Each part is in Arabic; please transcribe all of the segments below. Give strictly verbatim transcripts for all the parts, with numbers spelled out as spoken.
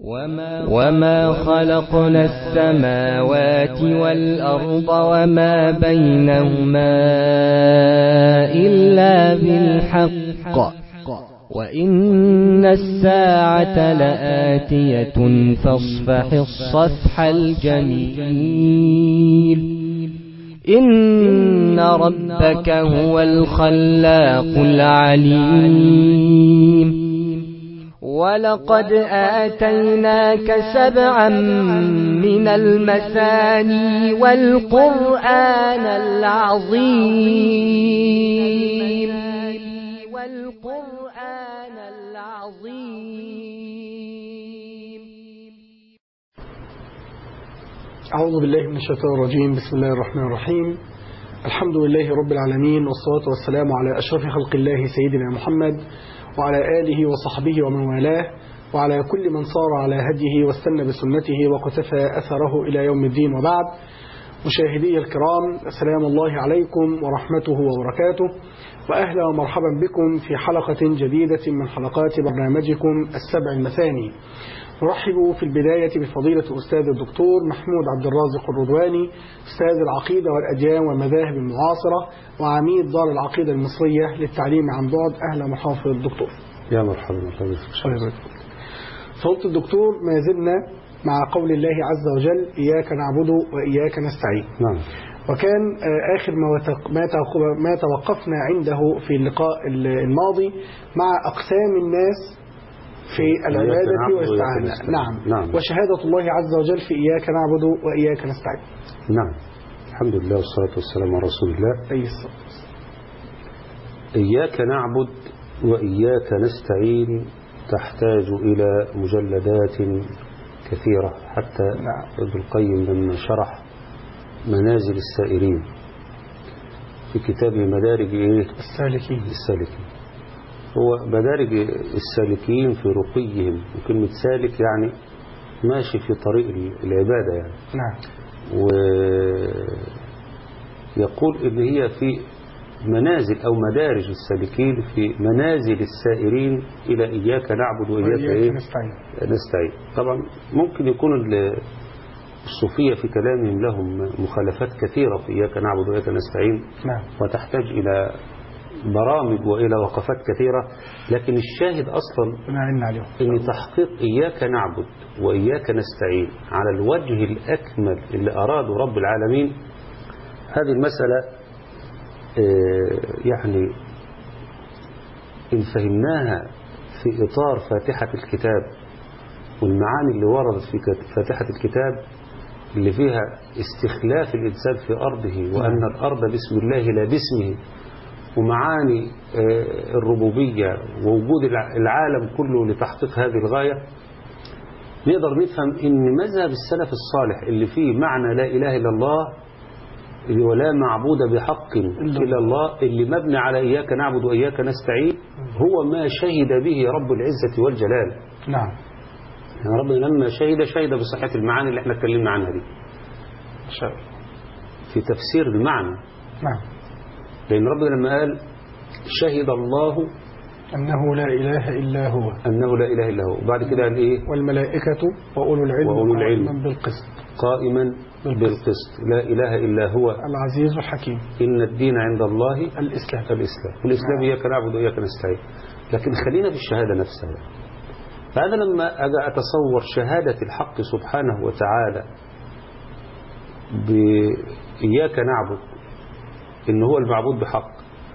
وما خلقنا السماوات والأرض وما بينهما إلا بالحق وإن الساعة لآتية فاصفح الصفح الجميل إن ربك هو الخلاق العليم ولقد آتيناك سبعا من المثاني والقرآن العظيم والقرآن العظيم. أعوذ بالله من الشيطان الرجيم. بسم الله الرحمن الرحيم. الحمد لله رب العالمين، والصلاة والسلام على أشرف خلق الله سيدنا محمد وعلى آله وصحبه ومن والاه وعلى كل من صار على هديه واستنى بسنته وقتفى أثره إلى يوم الدين. وبعد، مشاهدي الكرام، السلام الله عليكم ورحمته وبركاته، وأهلا ومرحبا بكم في حلقة جديدة من حلقات برنامجكم السبع المثاني. نرحب في البداية بفضيلة الأستاذ الدكتور محمود عبد الرازق الرضواني، أستاذ العقيدة والأديان والمذاهب المعاصرة وعميد دار العقيدة المصرية للتعليم عن بعد. أهلا محافظ الدكتور. يا مرحبا مرحبا. فضيلة الدكتور، ما زلنا مع قول الله عز وجل: إياك نعبد وإياك نستعين. نعم. وكان آخر ما توقفنا عنده في اللقاء الماضي مع أقسام الناس في العبادة والاستعانة. نعم. نعم. وشهادة الله عز وجل في إياك نعبد وإياك نستعين. نعم. الحمد لله والصلاة والسلام على رسول الله. أي الصلاة. إياك نعبد وإياك نستعين تحتاج إلى مجلدات كثيرة، حتى نعم. ابن القيم لما شرح منازل السائرين في كتاب مدارج السالكين السالكين هو مدارج السالكين في رقيهم، وكلمة سالك يعني ماشي في طريق العبادة يعني. نعم. ويقول إن هي في منازل أو مدارج السالكين في منازل السائرين إلى إياك نعبد وإياك إيه؟ نستعين. نستعين. طبعا ممكن يكون الصوفية في كلامهم لهم مخالفات كثيرة في إياك نعبد وإياك نستعين. نعم. وتحتاج إلى برامج وإلى وقفات كثيرة، لكن الشاهد أصلا أن تحقيق إياك نعبد وإياك نستعين على الوجه الأكمل اللي أراده رب العالمين، هذه المسألة يعني إن فهمناها في إطار فاتحة الكتاب والمعاني اللي وردت في فاتحة الكتاب اللي فيها استخلاف الإنسان في أرضه، وأن الأرض باسم الله لا باسمه، ومعاني الربوبية ووجود العالم كله لتحقيق هذه الغاية، نقدر نفهم إن مذهب السلف الصالح اللي فيه معنى لا إله إلا الله ولا معبود بحق إلا الله، اللي مبني على إياك نعبد وإياك نستعين، هو ما شهد به رب العزة والجلال. نعم. يعني ربنا لما شهد شهد بصحة المعاني اللي احنا اتكلمنا عنها دي شاء. في تفسير المعنى. نعم. لأن ربنا لما قال شهد الله أنه لا إله إلا هو أنه لا إله إلا هو، وبعد كده قال إيه؟ والملائكة وأولو العلم, وأولو العلم قائما بالقسط قائما بالقسط. بالقسط لا إله إلا هو العزيز الحكيم إن الدين عند الله الإسلام. الإسلام والإسلام إياك نعبد وإياك نستعين. لكن خلينا في الشهادة نفسها. فهذا لما أجي أتصور شهادة الحق سبحانه وتعالى بإياك نعبد، إن هو المعبود بحق،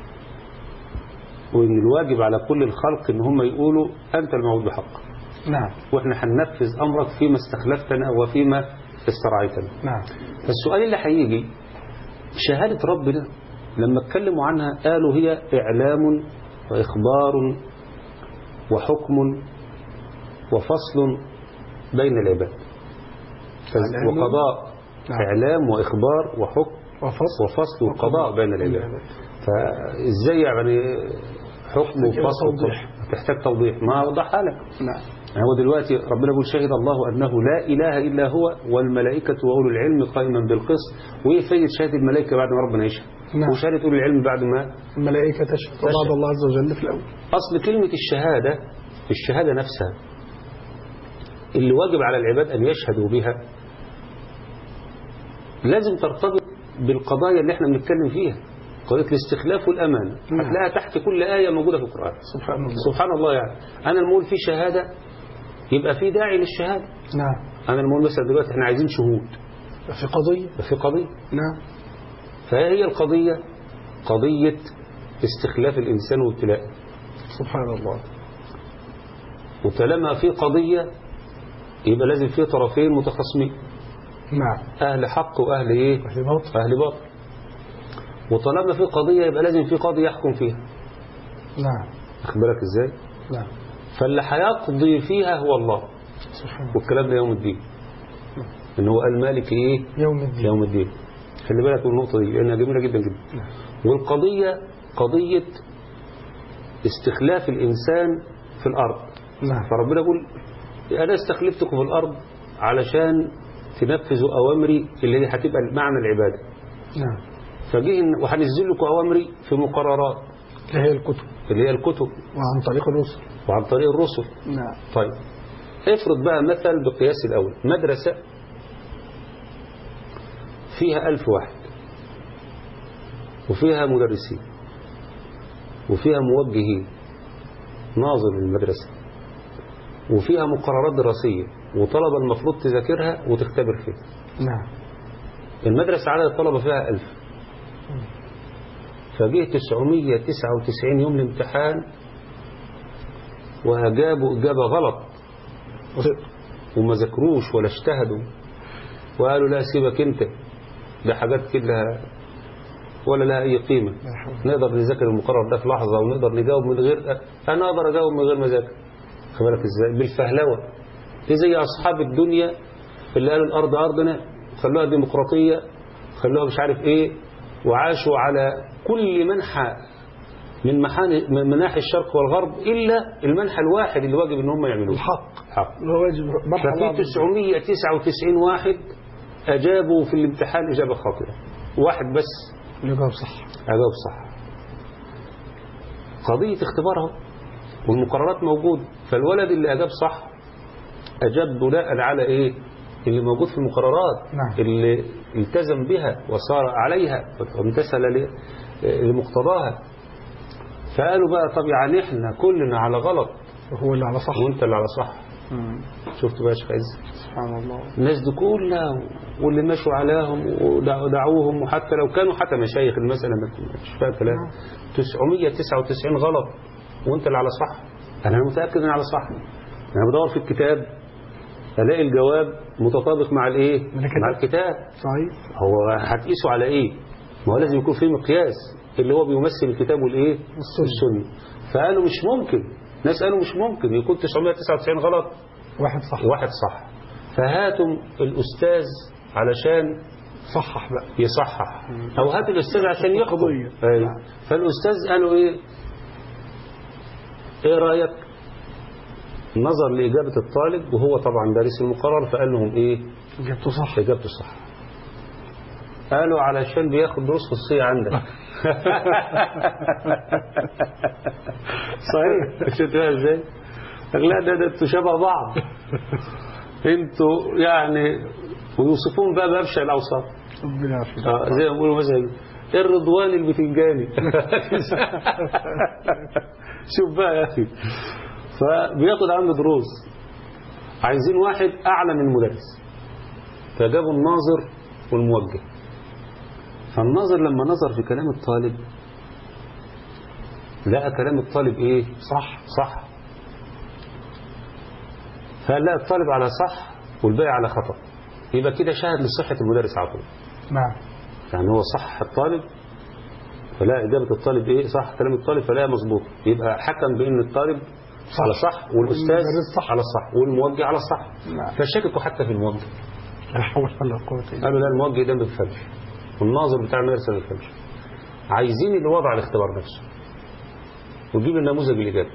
وإن الواجب على كل الخلق إن هم يقولوا أنت المعبود بحق. نعم. وإحنا هننفذ أمرك فيما استخلفتنا وفيما استرعيتنا. نعم. فالسؤال اللي هيجي، شهادة ربنا لما اتكلموا عنها قالوا هي إعلام وإخبار وحكم وفصل بين العباد وقضاء. نعم. إعلام وإخبار وحكم وفصل, وفصل وقضاء بين العباد. فإزاي يعني حكم وفصل تحتاج توضيح؟ ما وضحها لك. نعم. هو دلوقتي ربنا يقول شهد الله أنه لا إله إلا هو والملائكة وأولو العلم قائما بالقسط. وإيه فايدة شهادة الملائكة بعد ما ربنا يشهد؟ نعم. وشهادة أولو العلم بعد ما الملائكة تشهد وبعد الله عز وجل في الأول. أصل كلمة الشهادة الشهادة نفسها اللي واجب على العباد أن يشهدوا بها لازم ترتبط بالقضايا اللي احنا بنتكلم فيها، قضية الاستخلاف والأمانة. هتلاقيها تحت كل آية موجودة في القرآن. سبحان الله. سبحان الله. يعني أنا المقول في شهادة يبقى في داعي للشهادة. نعم. أنا المقول مثلا دلوقتي احنا عايزين شهود في قضية. في قضية. نعم. فهي القضية قضية استخلاف الإنسان وابتلاءه. سبحان الله. وطالما في قضية يبقى لازم في طرفين متخاصمين. نعم. أهل حق وأهل إيه؟ أهل باطل. أهل باطل. وطالما في قضية يبقى لازم في قاضي يحكم فيها. نعم. أخبرك إزاي؟ نعم. فاللي هيقضي فيها هو الله. سبحان الله. والكلام ده يوم الدين. نعم. إن هو المالك إيه؟ يوم الدين. يوم الدين. خلي بالك من النقطة دي لأنها جميلة جدا جدا. نعم. والقضية قضية استخلاف الإنسان في الأرض. نعم. فربنا يقول أنا استخلفتكم في الأرض علشان تنفذوا أوامري اللي هي هتبقى معنى العبادة. نعم. فجه وهنزل لكم أوامري في مقررات اللي هي الكتب. اللي هي الكتب وعن طريق الرسل. وعن طريق الرسل. نعم. طيب افرض بقى مثل بقياس الأول مدرسة فيها ألف واحد وفيها مدرسين وفيها موجهين ناظر للمدرسة وفيها مقررات دراسية وطلبة المفروض تذاكرها وتختبر فيها. نعم. المدرسة عدد الطلبة فيها ألف فجيه تسعمية تسعة وتسعين يوم الامتحان وأجابوا إجابة غلط وما ذاكروش ولا اجتهدوا وقالوا لا سيبك انت ده حاجات كلها ولا لها أي قيمة. نقدر نذاكر المقرر ده في لحظة ونقدر نجاوب من غير أنا أقدر أجاوب من غير ما أذاكر. خبرك إزاي؟ بالفهلوة. دي زي أصحاب الدنيا اللي قالوا الأرض أرضنا خلوها ديمقراطية خلوها مش عارف إيه وعاشوا على كل منحى من من مناحي الشرق والغرب إلا المنحى الواحد اللي واجب إن هم يعملوه الحق. حق. هو واجب. ففي تسعمية تسعة وتسعين واحد أجابوا في الامتحان إجابة خاطئة واحد بس أجاب صح. أجاب صح. قضية اختبارها والمقررات موجود فالولد اللي أجاب صح أجاب بناء على إيه اللي موجود في المقررات. نعم. اللي التزم بها وصار عليها وامتثل لمقتضاها. فقالوا بقى طب يعني احنا كلنا على غلط وهو اللي على صح وانت اللي على صح. مم. شفت بقى يا شيخ عز سبحان الله. الناس دي كلها واللي مشوا عليهم ودعوهم وحتى لو كانوا حتى مشايخ المسألة مش فيها كلام تسعمية تسعة وتسعين غلط وانت اللي على صح. انا متأكد ان على صح. انا بدور في الكتاب الاقي الجواب متطابق مع الايه مع الكتاب. صحيح. هو هتقيسه على ايه؟ ما هو لازم يكون فيه مقياس اللي هو بيمثل الكتاب والايه السنة. فقالوا مش ممكن. ناس قالوا مش ممكن يكون تسعمية تسعة وتسعين غلط واحد صح واحد صح. فهاتوا الأستاذ علشان صحح بقى يصحح أو هات الأستاذ عشان يحكم. فالأستاذ قالوا إيه إيه رأيك نظر لإجابة الطالب وهو طبعا دارس المقرر فقال لهم إيه إجابته صح. إجابته صح. قالوا علشان بياخد دروس خصوصية عندك. صحيح. شفتوها ازاي؟ لا ده ده انتوا شبه بعض. انتوا يعني ويوصفون بقى بأبشع الأوصاف. ربنا يعافيك. اه زي ما بيقولوا مثلا الرضوان البتنجاني. شوف بقى يا اخي فبياخد عنده دروس عايزين واحد أعلى من المدرس فجابوا الناظر والموجه. فالناظر لما نظر في كلام الطالب لقى كلام الطالب ايه صح صح. فلقى الطالب على صح والباقي على خطأ يبقى كده شاهد لصحة المدرس على طول. نعم. يعني هو صح الطالب فلا إجابة الطالب ايه صح كلام الطالب فلا مظبوط يبقى حكم بأن الطالب صح. على صح والأستاذ صح. على الصح والموجه على الصح. نعم. فشككوا حتى في الموجه. لا حول ولا قوة إلا بالله. قالوا لا الموجه ده ما بيفهمش والناظر بتاع المدرسة ما بيفهمش. عايزين اللي وضع الاختبار نفسه وتجيب النموذج الإجابة.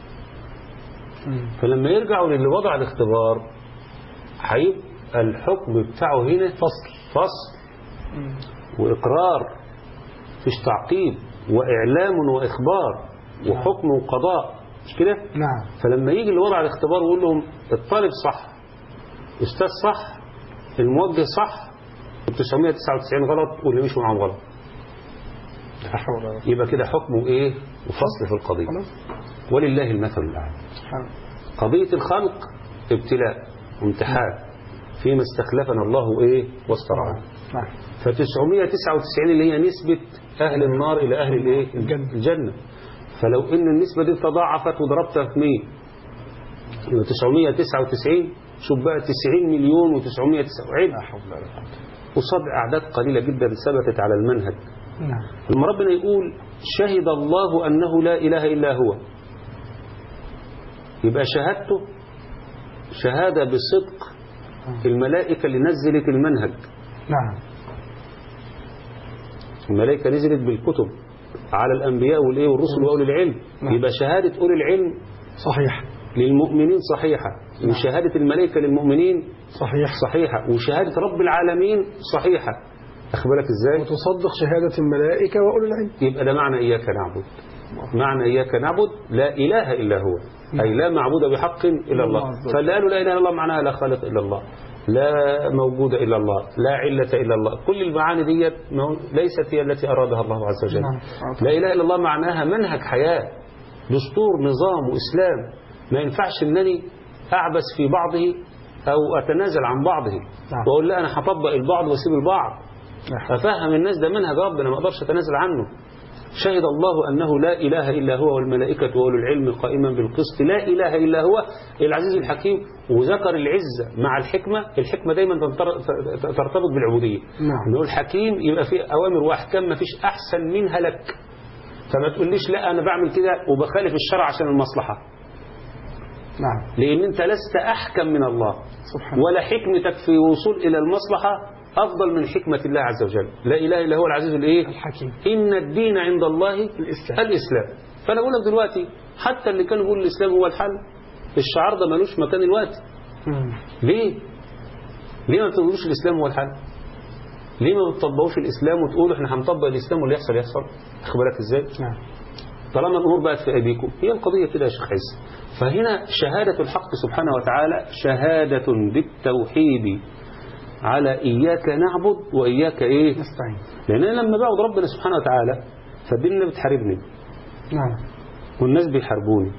فلما يرجعوا للي وضع الاختبار هيبقى الحكم بتاعه هنا فصل فصل مم. وإقرار فيش تعقيب وإعلام وإخبار وحكم وقضاء مش كده؟ نعم. فلما يجي اللي وضع الاختبار ويقول لهم الطالب صح أستاذ صح، الموجه صح، تسعمائة وتسعة وتسعين غلط واللي مش معاهم غلط. يبقى كده حكمه إيه؟ وفصل في القضية. ولله المثل الأعلى. قضية الخلق ابتلاء وامتحان فيما استخلفنا الله إيه؟ واسترعاه. فتسعمائة وتسعة وتسعين اللي هي نسبة أهل النار إلى أهل الإيه؟ الجنة. فلو إن النسبة دي تضاعفت وضربتها في مية يبقى تسعمائة وتسعة وتسعين، شوف بقى تسعين مليون وتسعمائة وتسعة وتسعين قصاد أعداد قليلة جدا ثبتت على المنهج. لما ربنا يقول شهد الله أنه لا إله إلا هو، يبقى شهادته شهادة بصدق الملائكة اللي نزلت المنهج. نعم. الملائكة نزلت بالكتب على الأنبياء والإيه والرسل وأولي العلم. نعم. يبقى شهادة أولي العلم صحيح للمؤمنين صحيحة. نعم. وشهادة الملائكة للمؤمنين صحيح صحيحة. وشهادة رب العالمين صحيحة. أخبرك إزاي؟ وتصدق شهادة الملائكة وأولي العلم. يبقى ده معنى إياك نعبد. معنى إياك نعبد لا إله إلا هو. نعم. أي لا معبود بحق إلا الله. فاللي قالوا لا إله إلا الله معناها لا خالق إلا الله، لا موجود إلا الله، لا علة إلا الله. كل المعاني ديت ليست هي التي أرادها الله عز وجل. نعم. لا إله إلا الله معناها منهج حياة، دستور، نظام وإسلام. ما ينفعش أنني أعبس في بعضه أو أتنازل عن بعضه. نعم. وأقول لا أنا هطبق البعض وأسيب البعض. نعم. أفهم الناس ده منهج ربنا ما أقدرش أتنازل عنه. شهد الله أنه لا إله إلا هو والملائكة وأولو العلم قائما بالقسط لا إله إلا هو العزيز الحكيم. وذكر العزة مع الحكمة. الحكمة دايما ترتبط بالعبودية. نعم. نقول حكيم يبقى فيه أوامر وأحكام ما فيش أحسن منها لك. فما تقوليش لا أنا بعمل كده وبخالف الشرع عشان المصلحة. نعم. لأن أنت لست أحكم من الله سبحانه. ولا حكمتك في وصول إلى المصلحة أفضل من حكمة الله عز وجل. لا إله إلا هو العزيز الإيه؟ الحكيم. إن الدين عند الله الإسلام. الإسلام. فأنا أقول لك دلوقتي حتى اللي كانوا يقولوا الإسلام هو الحل، الشعار ده ملوش مكان الوقت. ليه؟ ليه ما بتقولوش الإسلام هو الحل؟ ليه ما بتطبقوش الإسلام وتقولوا إحنا هنطبق الإسلام واللي يحصل يحصل؟ أخبرك إزاي؟ نعم. طالما الأمور بقت في أيديكم. هي القضية كده يا شيخ عيسى. فهنا شهادة الحق سبحانه وتعالى شهادة بالتوحيد على إياك نعبد وإياك إيه نستعين. لأن أنا لما بعبد ربنا سبحانه وتعالى فالدنيا بتحاربني. نعم. والناس بيحاربوني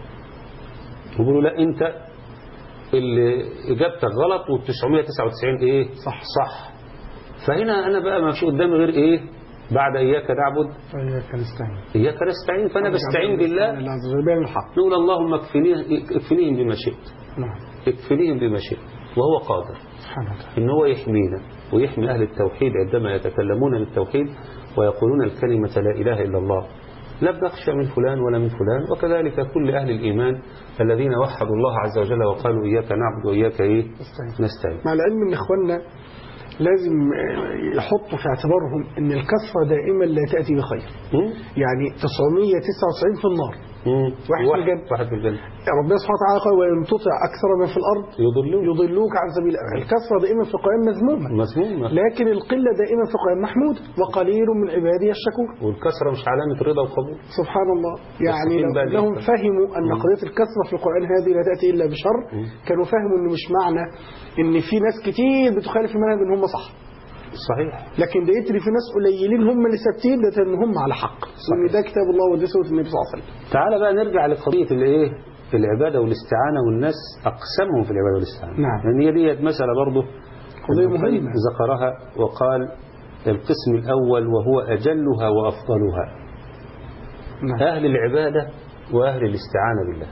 ويقولوا لا أنت اللي إجابتك غلط والتسعمائة وتسعة وتسعين إيه صح صح. فهنا أنا بقى ما فيش قدامي غير إيه بعد إياك نعبد وإياك نستعين. إياك نستعين. فأنا بستعين بالله نقول اللهم اكفنيهم بما شئت. نعم. اكفنيهم بما شئت وهو قادر إن هو يحمينا ويحمي أهل التوحيد عندما يتكلمون بالتوحيد ويقولون الكلمة لا إله إلا الله. لا بنخشى من فلان ولا من فلان. وكذلك كل أهل الإيمان الذين وحدوا الله عز وجل وقالوا إياك نعبد وإياك إيه نستعين. مع العلم أن إخواننا لازم يحطوا في اعتبارهم أن الكثرة دائما لا تأتي بخير. يعني تسعمائة وتسعة وتسعين في النار واحد في الجنة. واحد في الجنة. ربنا سبحانه وتعالى قال وإن تطع أكثر من في الأرض يضلوك يضلوك عن سبيل الله. الكثرة دائما في قائم مذمومة مذمومة، لكن القلة دائما في قائم محمود. وقليل من عبادي الشكور. والكثرة مش علامة رضا وقبول. سبحان الله. يعني لو انهم فهموا أن قضية الكثرة في القرآن هذه لا تأتي إلا بشر كانوا فهموا أن مش معنى أن في ناس كتير بتخالف المنهج أن هم صح. صحيح. لكن لقيت اللي في ناس قليلين هم اللي ثابتين ده ان هم على حق. وان ده كتاب الله ودي سنة النبي صلى الله عليه وسلم. تعال بقى نرجع لقضية الايه العبادة والاستعانة والناس أقسمهم في العبادة والاستعانة. نعم. لأن هي ديت مسألة برضه قضية مهمة ذكرها وقال القسم الأول وهو أجلها وأفضلها. نعم. أهل العبادة وأهل الاستعانة بالله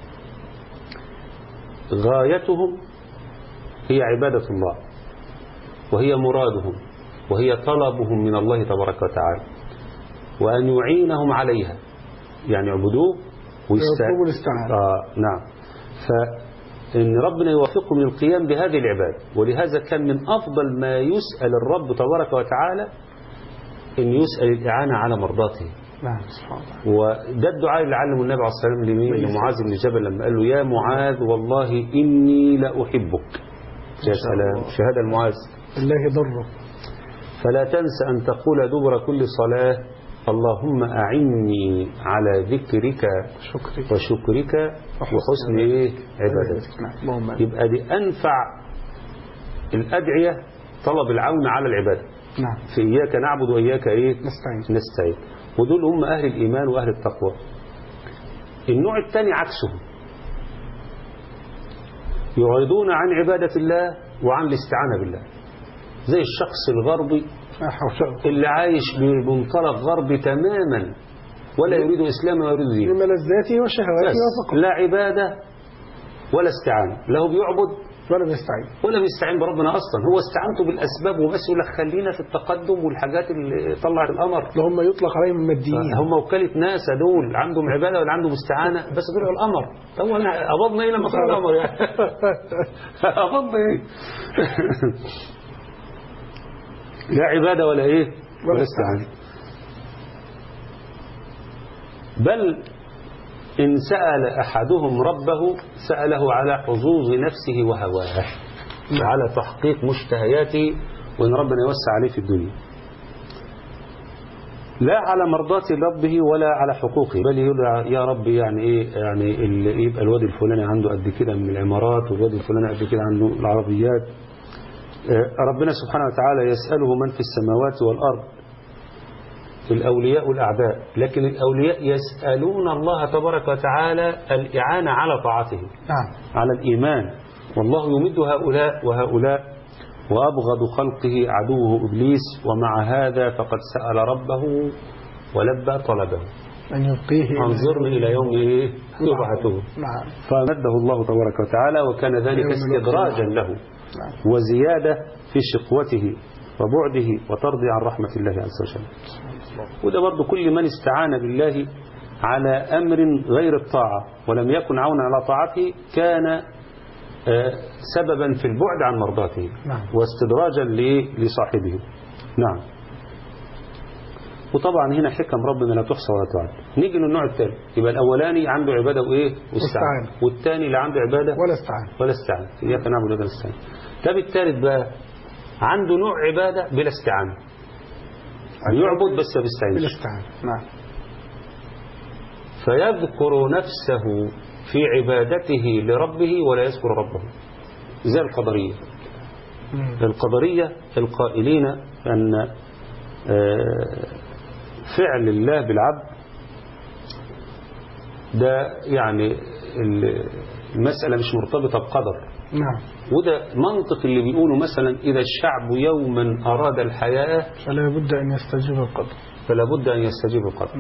غايتهم هي عبادة الله وهي مرادهم وهي طلبهم من الله تبارك وتعالى وأن يعينهم عليها. يعني عبدوه ويستعانوا. آه نعم. فإن ربنا يوفقهم للقيام بهذه العبادة. ولهذا كان من أفضل ما يسأل الرب تبارك وتعالى أن يسأل الإعانة على مرضاته. نعم سبحان الله. وده الدعاء اللي علمه النبي عليه الصلاة والسلام لمين؟ لمعاذ بن جبل لما قال له يا معاذ والله إني لأحبك. يا سلام شهادة المعاذ الله ضره. فلا تنس أن تقول دبر كل صلاة اللهم أعني على ذكرك شكرك وشكرك وحسن إيه عبادتك. يبقى دي أنفع الأدعية طلب العون على العبادة. نعم. في إياك نعبد وإياك إيه نستعين. نستعين. ودول هم أهل الإيمان وأهل التقوى. النوع الثاني عكسهم، يعرضون عن عبادة الله وعن الاستعانة بالله، زي الشخص الغربي اللي عايش بمنطلق غربي تماما، ولا يريد إسلاما ولا يريد دين، لملذاته وشهواته فقط، لا عبادة ولا استعانة، لا هو بيعبد ولا بيستعين ولا بيستعين بربنا أصلا، هو استعانته بالأسباب وبس، يقول لك خلينا في التقدم والحاجات اللي طلعت الأمر، اللي هم يطلق عليهم الماديين، هم وكالة ناسا دول، عندهم عبادة ولا عندهم استعانة، بس طلعوا الأمر. طب احنا قبضنا إيه لما طلع الأمر يعني؟ قبضنا إيه؟ لا عبادة ولا إيه؟ ولا استعانة. بل إن سأل أحدهم ربه سأله على حظوظ نفسه وهواه وعلى تحقيق مشتهياته، وإن ربنا يوسع عليه في الدنيا، لا على مرضاة ربه ولا على حقوقه، بل يقول يا رب يعني إيه، يعني اللي يبقى الواد الفلاني عنده قد كده من العمارات، والواد الفلاني قد كده عنده العربيات. ربنا سبحانه وتعالى يسأله من في السماوات والأرض، الأولياء والأعداء، لكن الأولياء يسألون الله تبارك وتعالى الإعانة على طاعته، نعم. على الإيمان، والله يمد هؤلاء وهؤلاء، وأبغض خلقه عدوه إبليس، ومع هذا فقد سأل ربه ولبى طلبه أن يبقيه انظرني إلى يوم يبعثه، نعم. فمده الله تبارك وتعالى، وكان ذلك استدراجا له وزيادة في شقوته وبعده وطرده عن رحمة الله عز وجل. وده برضو كل من استعان بالله على أمر غير الطاعة ولم يكن عونا على طاعته كان سببا في البعد عن مرضاته، نعم. واستدراجا لصاحبه. نعم. وطبعا هنا حكم ربنا لا تحصى ولا تعد. نيجي للنوع الثالث، يبقى الأولاني عنده عبادة وإيه واستعان، والثاني لا عنده عبادة ولا استعان ولا استعان إياك نعبد ولا نستعين. طب الثالث بقى عنده نوع عبادة بلا استعانة، يعبد بس ما بيستعينش، بلا استعانة، نعم. فيذكر نفسه في عبادته لربه ولا يذكر ربه، زي القدرية. مم. القدرية القائلين أن فعل الله بالعبد ده يعني المسألة مش مرتبطة بقدر، نعم. وده منطق اللي بيقولوا مثلا إذا الشعب يوما أراد الحياة فلا بد أن يستجيب القدر، فلا بد أن يستجيب القدر.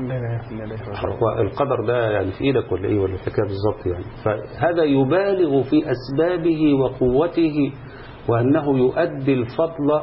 القدر ده يعني في إيدك ولا إيه ولا الحكاية بالظبط يعني. فهذا يبالغ في أسبابه وقوته، وأنه يؤدي الفضل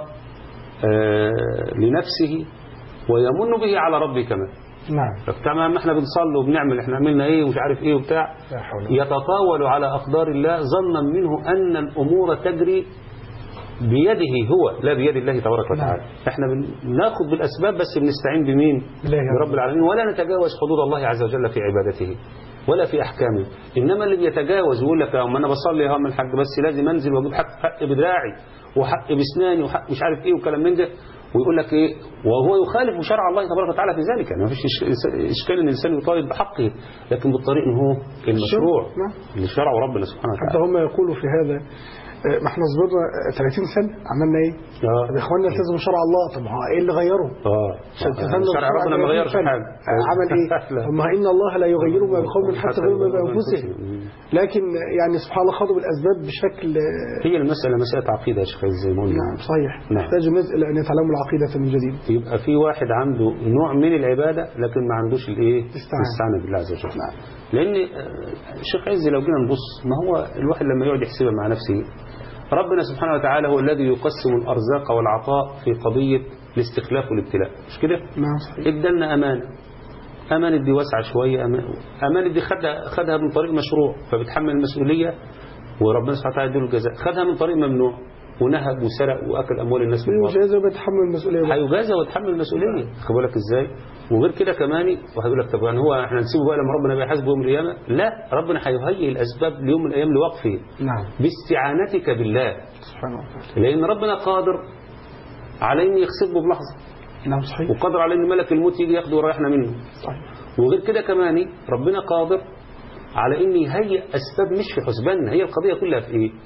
آه لنفسه ويمن به على ربه كمان. نعم. تمام، احنا بنصلي وبنعمل احنا عملنا ايه ومش عارف ايه وبتاع، يتطاول على أقدار الله ظنا منه أن الأمور تجري بيده هو لا بيد الله تبارك وتعالى. نعم. احنا بناخذ بالأسباب بس بنستعين بمين؟ برب العالمين، ولا نتجاوز حدود الله عز وجل في عبادته ولا في أحكامه. إنما اللي بيتجاوز ويقول لك ما أنا بصلي يا عم الحاج بس لازم أنزل وأجيب حق, حق بدراعي وحق بسناني وحق مش عارف إيه وكلام من ده، ويقول لك إيه وهو يخالف شرع الله تبارك وتعالى في ذلك. يعني ما فيش إشكال إن الإنسان يطالب بحقه، لكن بالطريق إن هو المشروع اللي شرعه ربنا سبحانه وتعالى. حتى هم يقولوا في هذا ما احنا صبرنا ثلاثين سنة عملنا ايه؟ اه يا اخوانا التزموا شرع الله. طب هو ايه اللي غيره؟ اه شرع ربنا ما غيرش حاجه. عمل ايه؟ ما ان الله لا يغير ما بقوم حتى يغيروا ما بانفسهم. لكن يعني سبحان الله خاضوا بالاسباب بشكل. هي المساله مساله عقيده يا شيخ زي ما قلنا. نعم صحيح. نحتاج الناس الى ان يتعلموا العقيده من جديد. يبقى في واحد عنده نوع من العباده لكن ما عندوش الايه؟ الاستعانه بالله عز وجل. نعم. لان الشيخ عز لو جينا نبص، ما هو الواحد لما يقعد يحسبها مع نفسه، ربنا سبحانه وتعالى هو الذي يقسم الأرزاق والعطاء في قضية الاستخلاف والابتلاء، مش كده؟ نعم صحيح. ادالنا أمانة، أمانة دي واسعة شوية، أمانة دي خدها, خدها من طريق مشروع فبتحمل المسؤولية وربنا سبحانه وتعالى يديله الجزاء، خدها من طريق ممنوع ونهب وسرق وأكل أموال الناس بالباطل، هيجازى ويتحمل المسؤولية، هيجازى ويتحمل المسؤولية. خد بالك إزاي؟ وغير كده كمان واحد يقول لك طب يعني هو احنا نسيبه بقى لما ربنا بيحاسبه يوم القيامة؟ لا، ربنا هيهيئ الأسباب ليوم من الأيام لوقفه. نعم. باستعانتك بالله سبحانه وتعالى، لأن ربنا قادر على أن يخسبه بلحظة. نعم صحيح. وقادر على أن ملك الموت يجي ياخده ويريحنا منه. صحيح. وغير كده كمان ربنا قادر على أن يهيئ أسباب مش في حسباننا. هي القضية كلها في إيه؟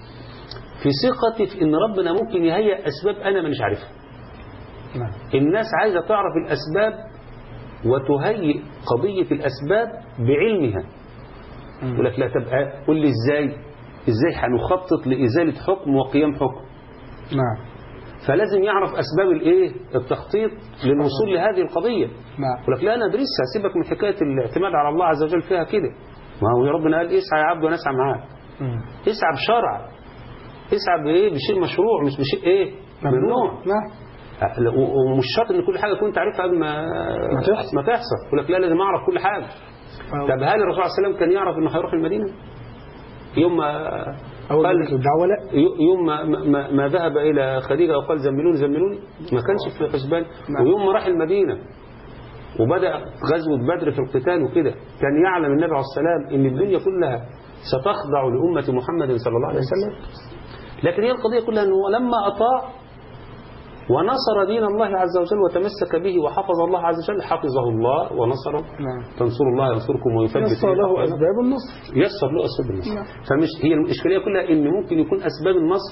في ثقتي في ان ربنا ممكن يهيئ اسباب انا مانيش عارفها. نعم. الناس عايزه تعرف الاسباب وتهيئ قضيه الاسباب بعلمها. يقول لك لا تبقى قول لي ازاي ازاي هنخطط لازاله حكم وقيام حكم. نعم. فلازم يعرف اسباب الايه التخطيط للوصول لهذه القضيه. نعم. يقول لك لا انا ادرسها، سيبك من حكايه الاعتماد على الله عز وجل فيها كده. ما هو ربنا قال اسعى يا عبد وانا اسعى معاك. اسعى بشرع، اسعى بايه؟ بشيء مشروع مش بشيء ايه ممنوع. نعم. ومش شرط ان كل حاجه كنت عارفها قبل ما ما تحصل. ما تحصل. يقول لك لا لازم اعرف كل حاجه. طب هل الرسول صلى الله عليه وسلم كان يعرف انه هيروح المدينه يوم ما أول قال الدعوة لا. يوم ما, ما, ما ذهب الى خديجه وقال زملوني زملوني ما كانش في حسبان. ويوم ما راح المدينه وبدا غزوه بدر في القتال وكده كان يعلم النبي عليه السلام ان الدنيا كلها ستخضع لامه محمد صلى الله عليه وسلم. لكن هي القضيه كلها انه لما اطاع ونصر دين الله عز وجل وتمسك به وحفظ الله عز وجل حفظه الله ونصره. نعم. تنصروا الله ينصركم ويثبت يسر له أسباب النصر. يسر له أسباب النصر. نعم. فمش هي الإشكالية كلها إن ممكن يكون أسباب النصر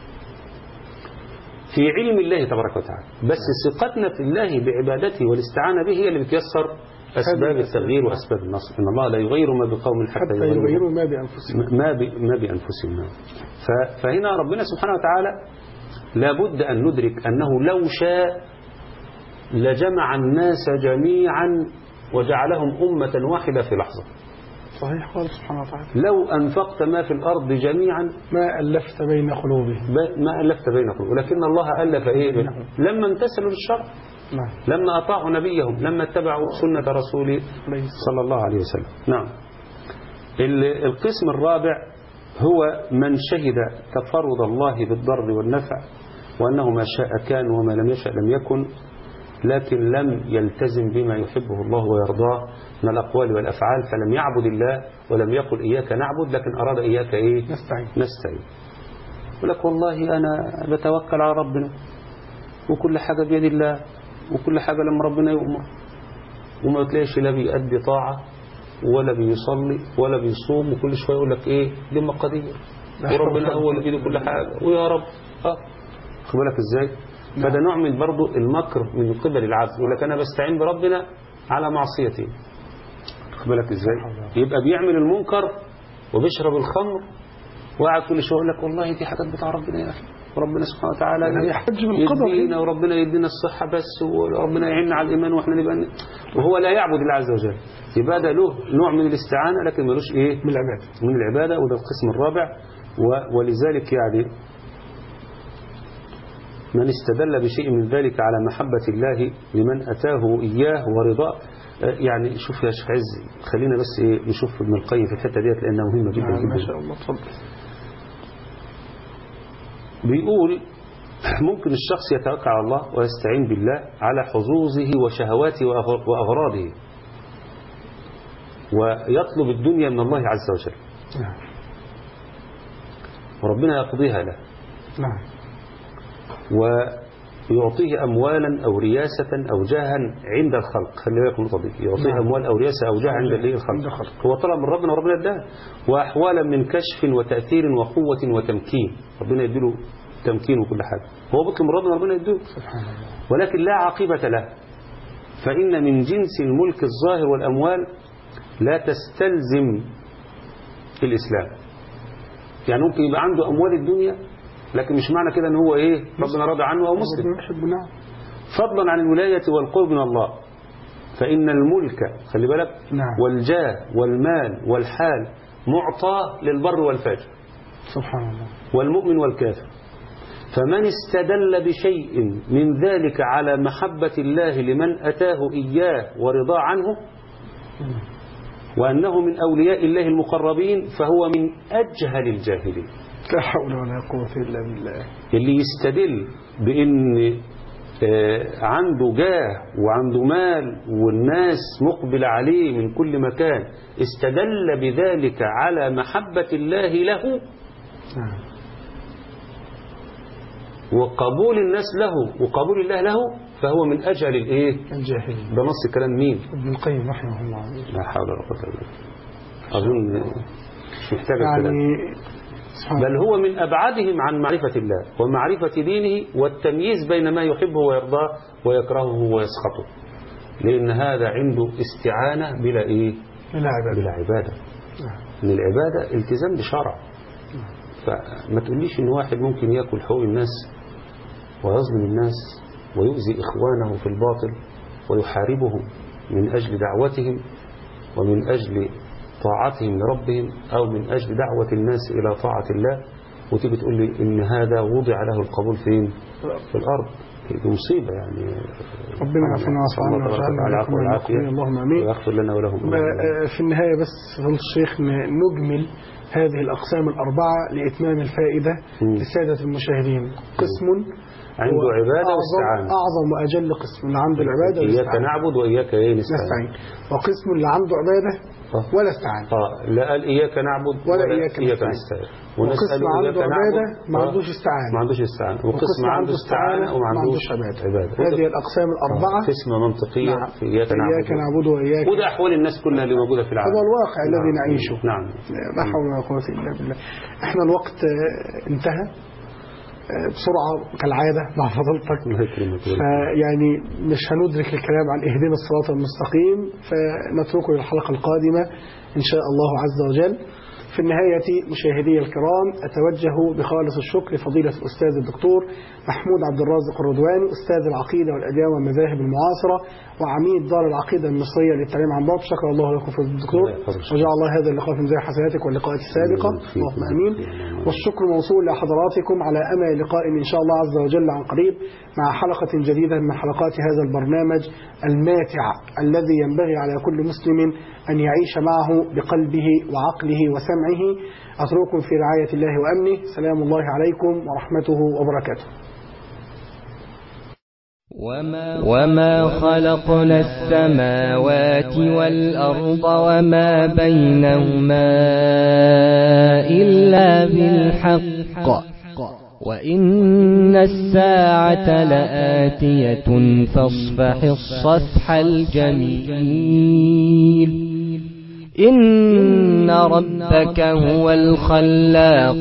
في علم الله تبارك وتعالى، بس ثقتنا في الله بعبادته والاستعانة به هي اللي بتيسر أسباب التغيير وأسباب النصر. إن الله لا يغير ما بقوم حتى, حتى يغيروا ما بأنفسهم. ما, ب... ما بأنفسهم. فهنا ربنا سبحانه وتعالى لابد أن ندرك أنه لو شاء لجمع الناس جميعا وجعلهم أمة واحدة في لحظة. صحيح قال سبحانه وتعالى لو أنفقت ما في الأرض جميعا ما ألفت بين قلوبهم ما ألفت بين قلوبهم، ولكن الله ألف إيه لما امتثلوا للشرع. نعم. لما أطاعوا نبيهم، لما اتبعوا سنة رسوله صلى الله عليه وسلم. نعم. القسم الرابع هو من شهد تفرد الله بالضر والنفع وأنه ما شاء كان وما لم يشاء لم يكن، لكن لم يلتزم بما يحبه الله ويرضاه من الأقوال والأفعال، فلم يعبد الله ولم يقل إياك نعبد، لكن أراد إياك إيه نستعين. نستعين. يقول لك والله أنا بتوكل على ربنا وكل حاجة بيد الله وكل حاجة لما ربنا يؤمر، وما تلاقيش لا بيأدي طاعة ولا بيصلي ولا بيصوم، وكل شوية يقول لك إيه دي مقادير وربنا هو اللي بيده كل حاجة ويا رب. اه خد بالك ازاي؟ فده نوع من برضه المكر من قبل العبد، يقول لك انا بستعين بربنا على معصيتي. خد بالك ازاي؟ يبقى بيعمل المنكر وبيشرب الخمر وقاعد كل شويه يقول لك والله دي حاجات بتاع ربنا يا اخي، وربنا سبحانه وتعالى يحتج بالقدر يدينا وربنا يدينا الصحه بس وربنا يعيننا على الايمان واحنا نبقى، وهو لا يعبد الله عز وجل. يبقى ده له نوع من الاستعانه لكن ملوش ايه؟ من العباده. من العباده، وده القسم الرابع. ولذلك يعني من استدل بشيء من ذلك على محبة الله لمن أتاه إياه ورضاه. يعني شوف يا شيخ عز، خلينا بس إيه نشوف ابن القيم في الحتة ديت لأنها مهمة جدا جدا. ما شاء الله تفضل. بيقول ممكن الشخص يتوكل على الله ويستعين بالله على حظوظه وشهواته وأغراضه ويطلب الدنيا من الله عز وجل. نعم. وربنا يقضيها له. نعم. ويعطيه أموالا أو رياسة أو جاها عند الخلق. خلي بالك من القضية، يعطيه نعم. أموال أو رياسة أو جاه عند الخلق. هو طلب من ربنا وربنا اداه. وأحوالا من كشف وتأثير وقوة وتمكين، ربنا يديله تمكين وكل حاجة. هو بطل من ربنا وربنا يديه، ولكن لا عاقبة له. فإن من جنس الملك الظاهر والأموال لا تستلزم الإسلام. يعني ممكن يبقى عنده أموال الدنيا لكن مش معنى كده ان هو ايه ربنا راضي عنه او مسلم. فضلا عن الولاية والقرب من الله، فإن الملك خلي بالك نعم. والجاه والمال والحال معطى للبر والفاجر سبحان الله والمؤمن والكافر. فمن استدل بشيء من ذلك على محبة الله لمن أتاه إياه ورضاه عنه وأنه من أولياء الله المقربين فهو من أجهل الجاهلين. لا حول ولا قوة إلا بالله. اللي يستدل بأن عنده جاه وعنده مال والناس مقبل عليه من كل مكان، استدل بذلك على محبة الله له وقبول الناس له وقبول الله له، فهو من أجهل الإيه؟ الجاهلين. ده نص كلام مين؟ ابن القيم رحمه الله. لا حول ولا قوة إلا بالله. أظن مش محتاج يعني كلام. بل هو من أبعدهم عن معرفة الله ومعرفة دينه والتمييز بين ما يحبه ويرضاه ويكرهه ويسخطه، لأن هذا عنده استعانة بلا إيه؟ بلا عبادة, بلا عبادة. إن العبادة التزام بشرع. فما تقوليش إن واحد ممكن يأكل حقوق الناس ويظلم الناس ويؤذي إخوانه في الباطل ويحاربهم من أجل دعوتهم ومن أجل طاعتهم لربهم أو من أجل دعوة الناس إلى طاعة الله، وتيجي تقول لي إن هذا وضع له القبول فين؟ في الأرض. دي مصيبة يعني. ربنا يعافينا ويعافينا ويجعلنا لكم المقبولين اللهم آمين ويغفر لنا ولهم. في النهاية بس فضل الشيخ نجمل هذه الأقسام الأربعة لإتمام الفائدة للسادة المشاهدين. قسم عنده عبادة واستعانة، أعظم وأجل قسم اللي عنده العبادة إياك نعبد وإياك نستعين، وقسم اللي عنده عبادة ولا استعانة. اه لا قال إياك نعبد ولا, ولا إياك نستعين. نستعين. وقسم عنده عبادة ما عندوش استعانة ما عندوش استعانة وقسم عنده استعانة وما عندوش عبادة. عبادة. هذه الأقسام الأربعة قسمة منطقية نعم. في إياك نعبد وإياك، وده أحوال الناس كلها اللي موجودة في العالم، هذا الواقع نعم. الذي نعيشه. نعم. لا حول ولا قوة إلا بالله. احنا الوقت انتهى بسرعة كالعادة مع فضلتك، فيعني مش هندرك الكلام عن اهدنا الصراط المستقيم، فنتركه للحلقة القادمة إن شاء الله عز وجل. في النهاية مشاهدي الكرام أتوجه بخالص الشكر لفضيلة الأستاذ الدكتور محمود عبد الرازق الرضواني، أستاذ العقيدة والأديان والمذاهب المعاصرة وعميد دار العقيدة المصرية للتعليم عن بعد. شكر الله لكم في الدكتور، وجعل الله هذا اللقاء في ميزان حسناتك واللقاءات السابقة، اللهم آمين. والشكر موصول لحضراتكم على أمل لقاء إن شاء الله عز وجل عن قريب مع حلقة جديدة من حلقات هذا البرنامج الماتع الذي ينبغي على كل مسلم أن يعيش معه بقلبه وعقله وسمعه. أترككم في رعاية الله وأمنه. سلام الله عليكم ورحمته وبركاته. وما خلقنا السماوات والأرض وما بينهما إلا بالحق وإن الساعة لآتية فاصفح الصفح الجميل. إن ربك هو الخلاق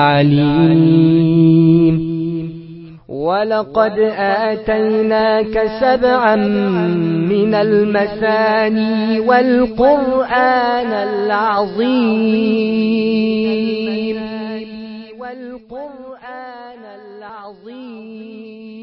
العليم. ولقد آتيناك سبعا من المثاني والقرآن العظيم والقرآن العظيم